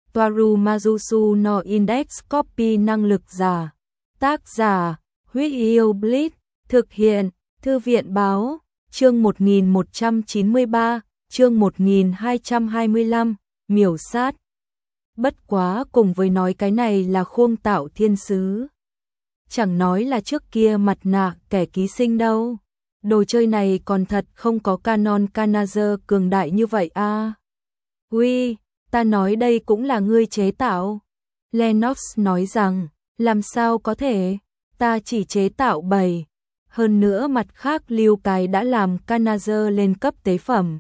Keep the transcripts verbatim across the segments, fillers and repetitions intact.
Toaru Majusu no Index Copy năng lực giả. Tác giả, Huyết Yêu Bleach, thực hiện, Thư viện báo, chương một nghìn một trăm chín mươi ba, chương một nghìn hai trăm hai mươi lăm, miểu sát. Bất quá cùng với nói cái này là khuông tạo thiên sứ. Chẳng nói là trước kia mặt nạ kẻ ký sinh đâu. Đồ chơi này còn thật không có canon Kanazer cường đại như vậy a. À. Ui, ta nói đây cũng là ngươi chế tạo. Lennox nói rằng, làm sao có thể, ta chỉ chế tạo bảy. Hơn nữa mặt khác lưu cái đã làm Kanazer lên cấp tế phẩm.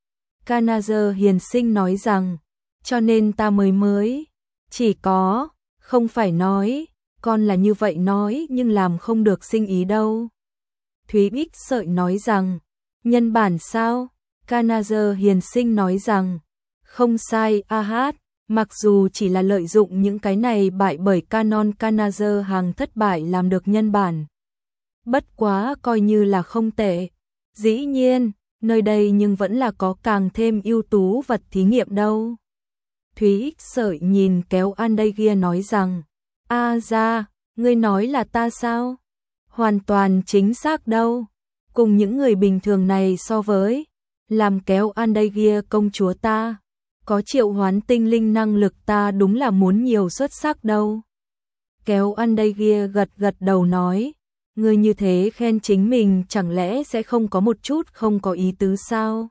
Kanazer hiền sinh nói rằng, cho nên ta mới mới, chỉ có, không phải nói, con là như vậy nói nhưng làm không được sinh ý đâu. Thúy Bích Sợi nói rằng, nhân bản sao? Kanazer hiền sinh nói rằng, không sai a hát, mặc dù chỉ là lợi dụng những cái này bại bởi canon Kanazer hàng thất bại làm được nhân bản. Bất quá coi như là không tệ. Dĩ nhiên, nơi đây nhưng vẫn là có càng thêm ưu tú vật thí nghiệm đâu. Thúy Ích Sợi nhìn kéo Andagia nói rằng, a ra, ngươi nói là ta sao? Hoàn toàn chính xác đâu. Cùng những người bình thường này so với, làm kéo Andagia công chúa ta, có triệu hoán tinh linh năng lực ta đúng là muốn nhiều xuất sắc đâu. Kéo Andagia gật gật đầu nói, ngươi như thế khen chính mình chẳng lẽ sẽ không có một chút không có ý tứ sao?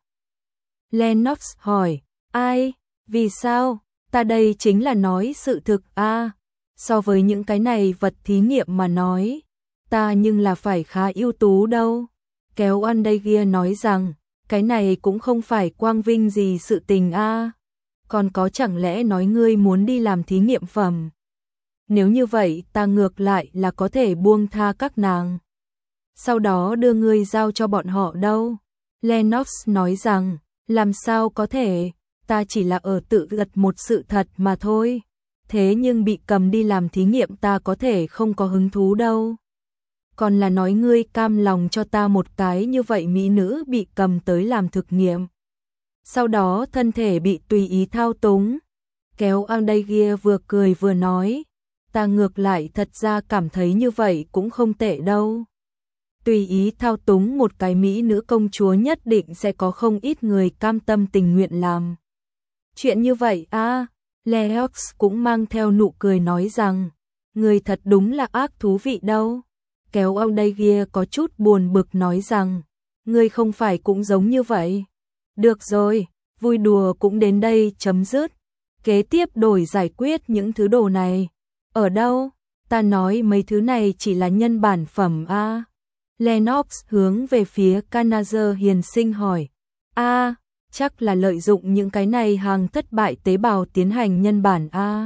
Lennox hỏi, ai, vì sao, ta đây chính là nói sự thực a. À, so với những cái này vật thí nghiệm mà nói, ta nhưng là phải khá ưu tú đâu. Kéo Andagia nói rằng, cái này cũng không phải quang vinh gì sự tình a. À, còn có chẳng lẽ nói ngươi muốn đi làm thí nghiệm phẩm? Nếu như vậy ta ngược lại là có thể buông tha các nàng. Sau đó đưa ngươi giao cho bọn họ đâu. Lennox nói rằng, làm sao có thể, ta chỉ là ở tự gật một sự thật mà thôi. Thế nhưng bị cầm đi làm thí nghiệm ta có thể không có hứng thú đâu. Còn là nói ngươi cam lòng cho ta một cái như vậy mỹ nữ bị cầm tới làm thực nghiệm. Sau đó thân thể bị tùy ý thao túng. Kéo Andagia vừa cười vừa nói, ta ngược lại thật ra cảm thấy như vậy cũng không tệ đâu. Tùy ý thao túng một cái mỹ nữ công chúa nhất định sẽ có không ít người cam tâm tình nguyện làm. Chuyện như vậy a. À, Leox cũng mang theo nụ cười nói rằng, người thật đúng là ác thú vị đâu. Kéo Andagia có chút buồn bực nói rằng, người không phải cũng giống như vậy. Được rồi, vui đùa cũng đến đây chấm dứt. Kế tiếp đổi giải quyết những thứ đồ này. Ở đâu? Ta nói mấy thứ này chỉ là nhân bản phẩm a. À. Lennox hướng về phía Kanazer hiền sinh hỏi. A, à, chắc là lợi dụng những cái này hàng thất bại tế bào tiến hành nhân bản a. À.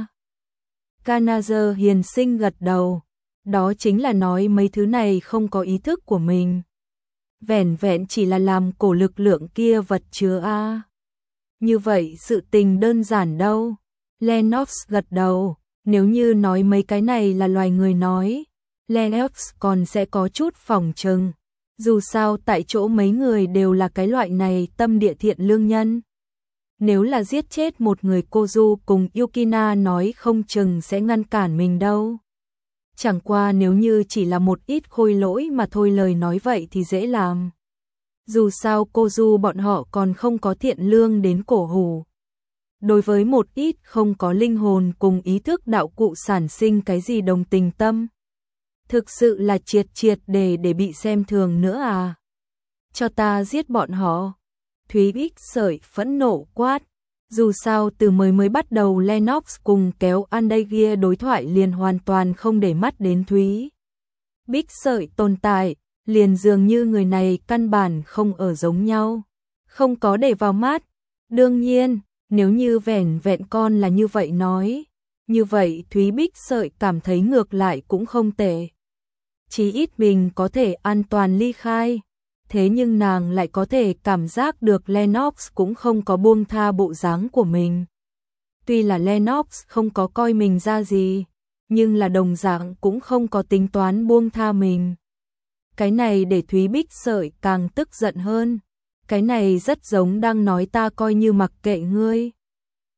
Kanazer hiền sinh gật đầu. Đó chính là nói mấy thứ này không có ý thức của mình. Vẻn vẹn chỉ là làm cổ lực lượng kia vật chứa a. À. Như vậy sự tình đơn giản đâu. Lennox gật đầu. Nếu như nói mấy cái này là loài người nói, Lennox còn sẽ có chút phòng chừng. Dù sao tại chỗ mấy người đều là cái loại này tâm địa thiện lương nhân. Nếu là giết chết một người Kozu cùng Yukina nói không chừng sẽ ngăn cản mình đâu. Chẳng qua nếu như chỉ là một ít khôi lỗi mà thôi lời nói vậy thì dễ làm. Dù sao Kozu bọn họ còn không có thiện lương đến cổ hủ. Đối với một ít không có linh hồn cùng ý thức đạo cụ sản sinh cái gì đồng tình tâm. Thực sự là triệt triệt để để bị xem thường nữa à. Cho ta giết bọn họ. Thúy Bích Sợi phẫn nộ quát. Dù sao từ mới mới bắt đầu Lennox cùng kéo Andagia đối thoại liền hoàn toàn không để mắt đến Thúy Bích Sợi tồn tại, liền dường như người này căn bản không ở giống nhau. Không có để vào mắt. Đương nhiên, nếu như vẻn vẹn con là như vậy nói, như vậy Thúy Bích Sợi cảm thấy ngược lại cũng không tệ. Chí ít mình có thể an toàn ly khai, thế nhưng nàng lại có thể cảm giác được Lennox cũng không có buông tha bộ dáng của mình. Tuy là Lennox không có coi mình ra gì, nhưng là đồng dạng cũng không có tính toán buông tha mình. Cái này để Thúy Bích Sợi càng tức giận hơn. Cái này rất giống đang nói ta coi như mặc kệ ngươi.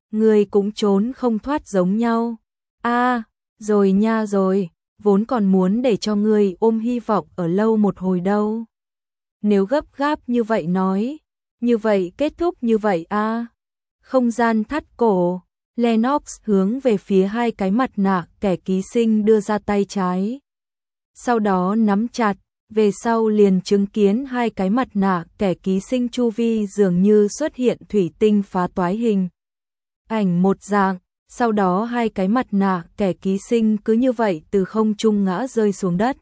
Ngươi cũng trốn không thoát giống nhau. A, à, rồi nha rồi, vốn còn muốn để cho ngươi ôm hy vọng ở lâu một hồi đâu. Nếu gấp gáp như vậy nói, như vậy kết thúc như vậy a. À. Không gian thắt cổ, Lennox hướng về phía hai cái mặt nạ kẻ ký sinh đưa ra tay trái. Sau đó nắm chặt, về sau liền chứng kiến hai cái mặt nạ kẻ ký sinh chu vi dường như xuất hiện thủy tinh phá toái hình. Ảnh một dạng, sau đó hai cái mặt nạ kẻ ký sinh cứ như vậy từ không trung ngã rơi xuống đất.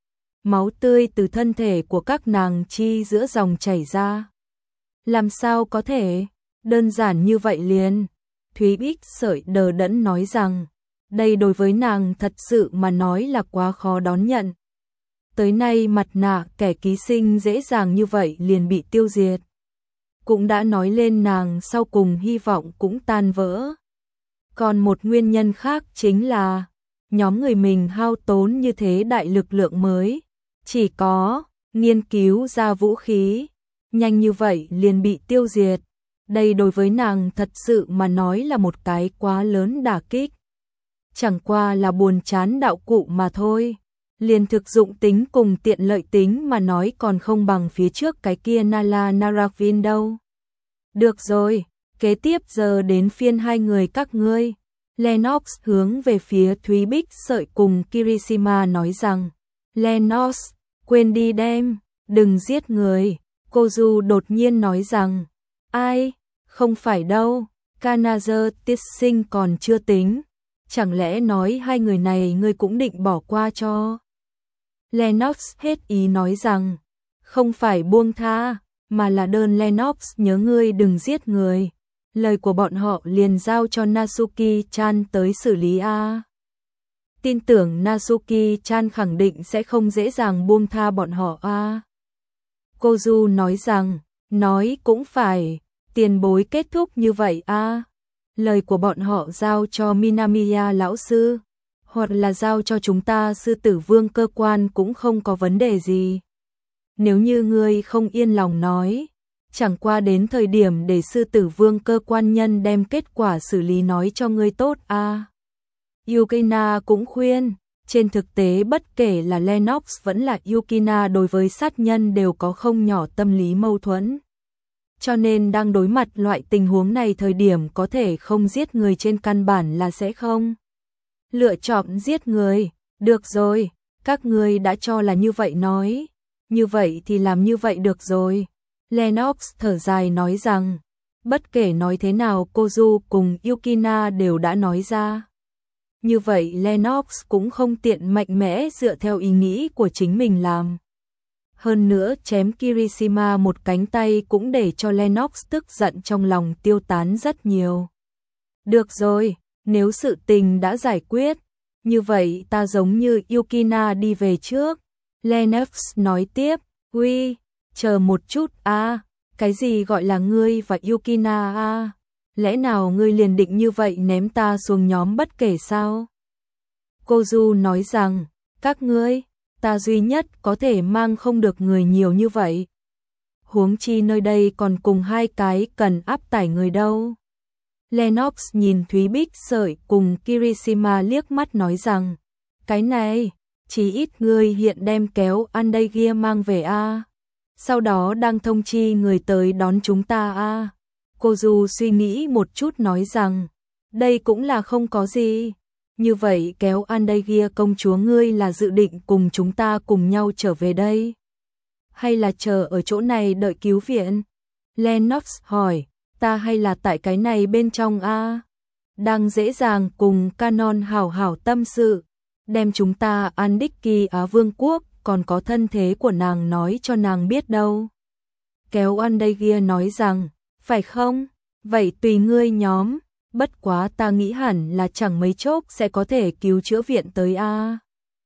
Máu tươi từ thân thể của các nàng chi giữa dòng chảy ra. Làm sao có thể, đơn giản như vậy liền. Thúy Bích Sợi đờ đẫn nói rằng, đây đối với nàng thật sự mà nói là quá khó đón nhận. Tới nay mặt nạ kẻ ký sinh dễ dàng như vậy liền bị tiêu diệt. Cũng đã nói lên nàng sau cùng hy vọng cũng tan vỡ. Còn một nguyên nhân khác chính là, nhóm người mình hao tốn như thế đại lực lượng mới, chỉ có nghiên cứu ra vũ khí, nhanh như vậy liền bị tiêu diệt. Đây đối với nàng thật sự mà nói là một cái quá lớn đả kích. Chẳng qua là buồn chán đạo cụ mà thôi. Liền thực dụng tính cùng tiện lợi tính mà nói còn không bằng phía trước cái kia Nala Naravin đâu. Được rồi, kế tiếp giờ đến phiên hai người các ngươi. Lennox hướng về phía Thúy Bích Sợi cùng Kirishima nói rằng, Lennox, quên đi đem, đừng giết người. Kozu đột nhiên nói rằng, ai, không phải đâu, Kanazer tiết sinh còn chưa tính. Chẳng lẽ nói hai người này ngươi cũng định bỏ qua cho? Lennox hết ý nói rằng, không phải buông tha, mà là đơn Lennox nhớ ngươi đừng giết người. Lời của bọn họ liền giao cho Natsuki-chan tới xử lý a. Tin tưởng Natsuki-chan khẳng định sẽ không dễ dàng buông tha bọn họ a. Kozu nói rằng, nói cũng phải, tiền bối kết thúc như vậy a. Lời của bọn họ giao cho Minamiya lão sư, hoặc là giao cho chúng ta sư tử vương cơ quan cũng không có vấn đề gì. Nếu như ngươi không yên lòng nói, chẳng qua đến thời điểm để sư tử vương cơ quan nhân đem kết quả xử lý nói cho ngươi tốt a. À. Yukina cũng khuyên, trên thực tế bất kể là Lennox vẫn là Yukina đối với sát nhân đều có không nhỏ tâm lý mâu thuẫn. Cho nên đang đối mặt loại tình huống này thời điểm có thể không giết người trên căn bản là sẽ không lựa chọn giết người. Được rồi, các ngươi đã cho là như vậy nói, như vậy thì làm như vậy được rồi. Lennox thở dài nói rằng, bất kể nói thế nào Kozu cùng Yukina đều đã nói ra. Như vậy Lennox cũng không tiện mạnh mẽ dựa theo ý nghĩ của chính mình làm. Hơn nữa chém Kirishima một cánh tay cũng để cho Lennox tức giận trong lòng tiêu tán rất nhiều. Được rồi, nếu sự tình đã giải quyết, như vậy ta giống như Yukina đi về trước. Lennox nói tiếp, uy, chờ một chút a, à, cái gì gọi là ngươi và Yukina a? À? Lẽ nào ngươi liền định như vậy ném ta xuống nhóm bất kể sao? Kozu nói rằng, các ngươi, ta duy nhất có thể mang không được người nhiều như vậy. Huống chi nơi đây còn cùng hai cái cần áp tải người đâu. Lennox nhìn Thúy Bích Sợi cùng Kirishima liếc mắt nói rằng, cái này, chỉ ít ngươi hiện đem kéo Andagia mang về a. Sau đó đang thông chi người tới đón chúng ta a. Kozu suy nghĩ một chút nói rằng, đây cũng là không có gì. Như vậy kéo Andagia công chúa ngươi là dự định cùng chúng ta cùng nhau trở về đây? Hay là chờ ở chỗ này đợi cứu viện? Lennox hỏi, ta hay là tại cái này bên trong a? Đang dễ dàng cùng Canon hảo hảo tâm sự, đem chúng ta Andiki Á Vương quốc còn có thân thế của nàng nói cho nàng biết đâu. Kéo Andagia nói rằng, phải không? Vậy tùy ngươi nhóm. Bất quá ta nghĩ hẳn là chẳng mấy chốc sẽ có thể cứu chữa viện tới a.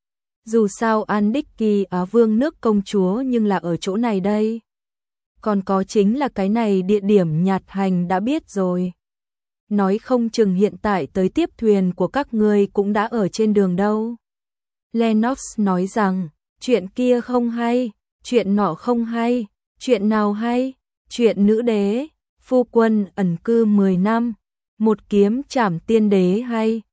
Dù sao Andiki Á Vương nước công chúa nhưng là ở chỗ này đây. Còn có chính là cái này địa điểm nhạt hành đã biết rồi. Nói không chừng hiện tại tới tiếp thuyền của các ngươi cũng đã ở trên đường đâu. Lennox nói rằng, chuyện kia không hay, chuyện nọ không hay, chuyện nào hay, chuyện nữ đế, phu quân ẩn cư mười năm. một kiếm trảm tiên đế hay